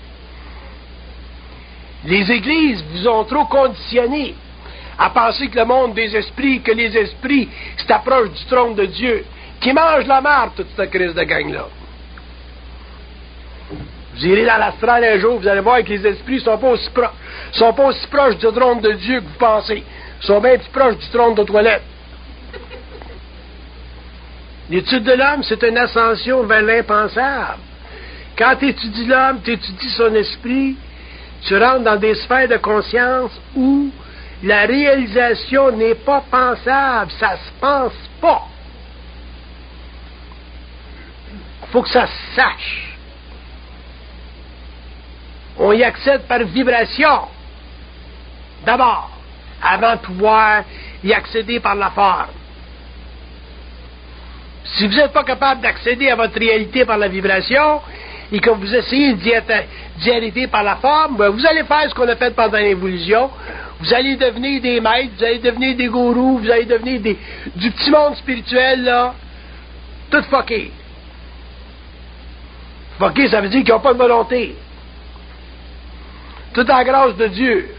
Les églises vous ont trop conditionné à penser que le monde des esprits, que les esprits s'approchent du trône de Dieu, qui mangent la marde, toute cette crise de gang-là. Vous irez dans l'astral un jour, vous allez voir que les esprits ne sont pas aussi proches du trône de Dieu que vous pensez. Ils sont bien plus proches du trône de toilette. L'étude de l'homme, c'est une ascension vers l'impensable. Quand tu étudies l'homme, tu étudies son esprit, tu rentres dans des sphères de conscience où la réalisation n'est pas pensable, ça se pense pas. Il faut que ça se sache. On y accède par vibration, d'abord, avant de pouvoir y accéder par la forme. Si vous n'êtes pas capable d'accéder à votre réalité par la vibration, et que vous essayez d'y arriver par la forme, ben vous allez faire ce qu'on a fait pendant l'évolution. Vous allez devenir des maîtres, vous allez devenir des gourous, vous allez devenir du petit monde spirituel, là, tout fucké. Fucké, ça veut dire qu'ils n'ont pas de volonté. Tout en grâce de Dieu.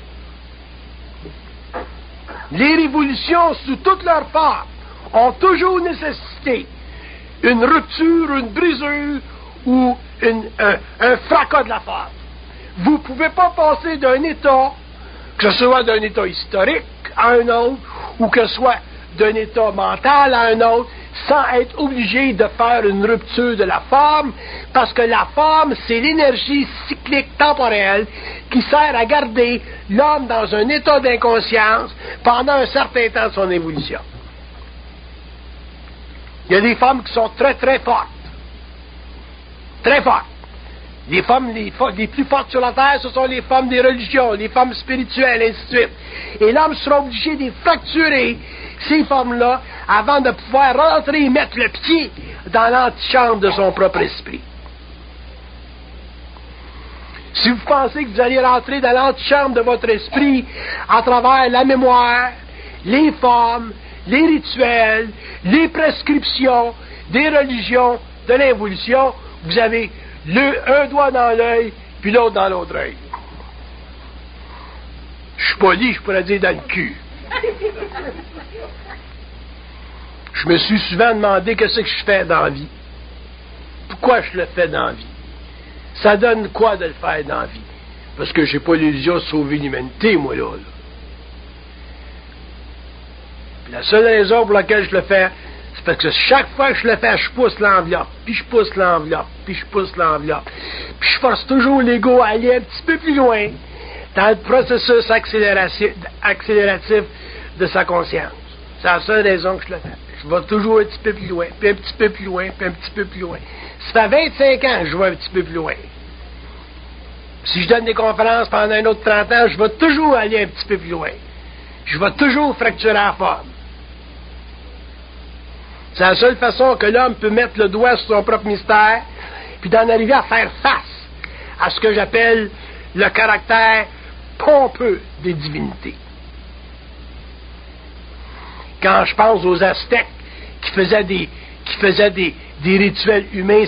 Les révolutions, sous toutes leurs formes, ont toujours nécessité une rupture, une brisure ou un fracas de la forme. Vous ne pouvez pas passer d'un état, que ce soit d'un état historique à un autre, ou que ce soit d'un état mental à un autre, sans être obligé de faire une rupture de la forme, parce que la forme, c'est l'énergie cyclique temporelle qui sert à garder l'homme dans un état d'inconscience pendant un certain temps de son évolution. Il y a des femmes qui sont très, très fortes. Très fortes. Les femmes les plus fortes sur la terre, ce sont les femmes des religions, les femmes spirituelles, ainsi de suite. Et l'homme sera obligé de fracturer ces femmes-là avant de pouvoir rentrer et mettre le pied dans l'antichambre de son propre esprit. Si vous pensez que vous allez rentrer dans l'antichambre de votre esprit à travers la mémoire, les formes, les rituels, les prescriptions des religions de l'involution, vous avez un doigt dans l'œil, puis l'autre dans l'autre œil. Je suis poli, je pourrais dire dans le cul. Je me suis souvent demandé qu'est-ce que je fais dans la vie. Pourquoi je le fais dans la vie? Ça donne quoi de le faire dans la vie? Parce que j'ai pas l'illusion de sauver l'humanité, moi, là. Puis la seule raison pour laquelle je le fais, c'est parce que chaque fois que je le fais, je pousse l'enveloppe, puis je pousse l'enveloppe, puis je pousse l'enveloppe. Puis je force toujours l'ego à aller un petit peu plus loin dans le processus accélératif de sa conscience. C'est la seule raison que je le fais. Je vais toujours un petit peu plus loin, puis un petit peu plus loin, puis un petit peu plus loin. Ça fait 25 ans que je vais un petit peu plus loin. Si je donne des conférences pendant un autre 30 ans, je vais toujours aller un petit peu plus loin. Je vais toujours fracturer la forme. C'est la seule façon que l'homme peut mettre le doigt sur son propre mystère, puis d'en arriver à faire face à ce que j'appelle le caractère pompeux des divinités. Quand je pense aux Aztèques qui faisaient des rituels humains,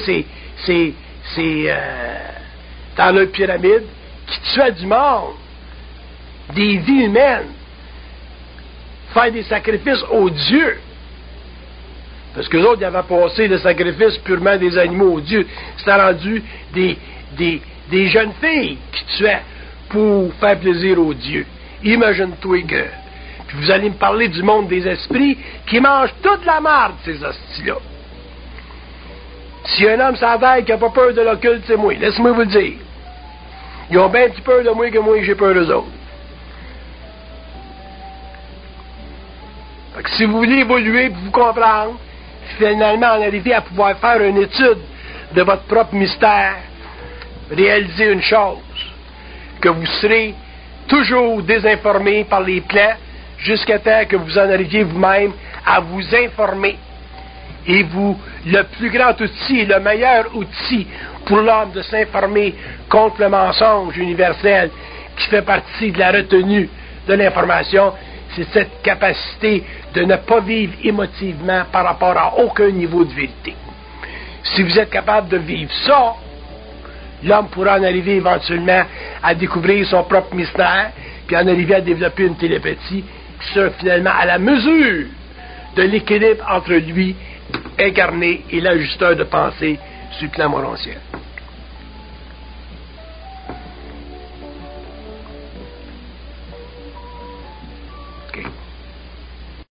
dans leur pyramide, qui tuaient du monde, des vies humaines, faire des sacrifices aux dieux. Parce que les autres, ils avaient passé le sacrifice purement des animaux aux dieux. C'était rendu des jeunes filles qui tuaient pour faire plaisir aux dieux. Imagine-toi que... Puis vous allez me parler du monde des esprits qui mangent toute la marde, ces hosties-là. Si un homme s'avère qui n'a pas peur de l'occulte, c'est moi. Laisse-moi vous le dire. Ils ont bien plus peur de moi que moi, j'ai peur d'eux autres. Fait que si vous voulez évoluer et vous comprendre, finalement en arriver à pouvoir faire une étude de votre propre mystère, réaliser une chose, que vous serez toujours désinformé par les plans jusqu'à temps que vous en arriviez vous-même à vous informer. Et le plus grand outil et le meilleur outil pour l'homme de s'informer contre le mensonge universel qui fait partie de la retenue de l'information, c'est cette capacité de ne pas vivre émotivement par rapport à aucun niveau de vérité. Si vous êtes capable de vivre ça, l'homme pourra en arriver éventuellement à découvrir son propre mystère, puis en arriver à développer une télépathie qui sera finalement à la mesure de l'équilibre entre lui incarné et l'ajusteur de pensée sur le plan morontiel.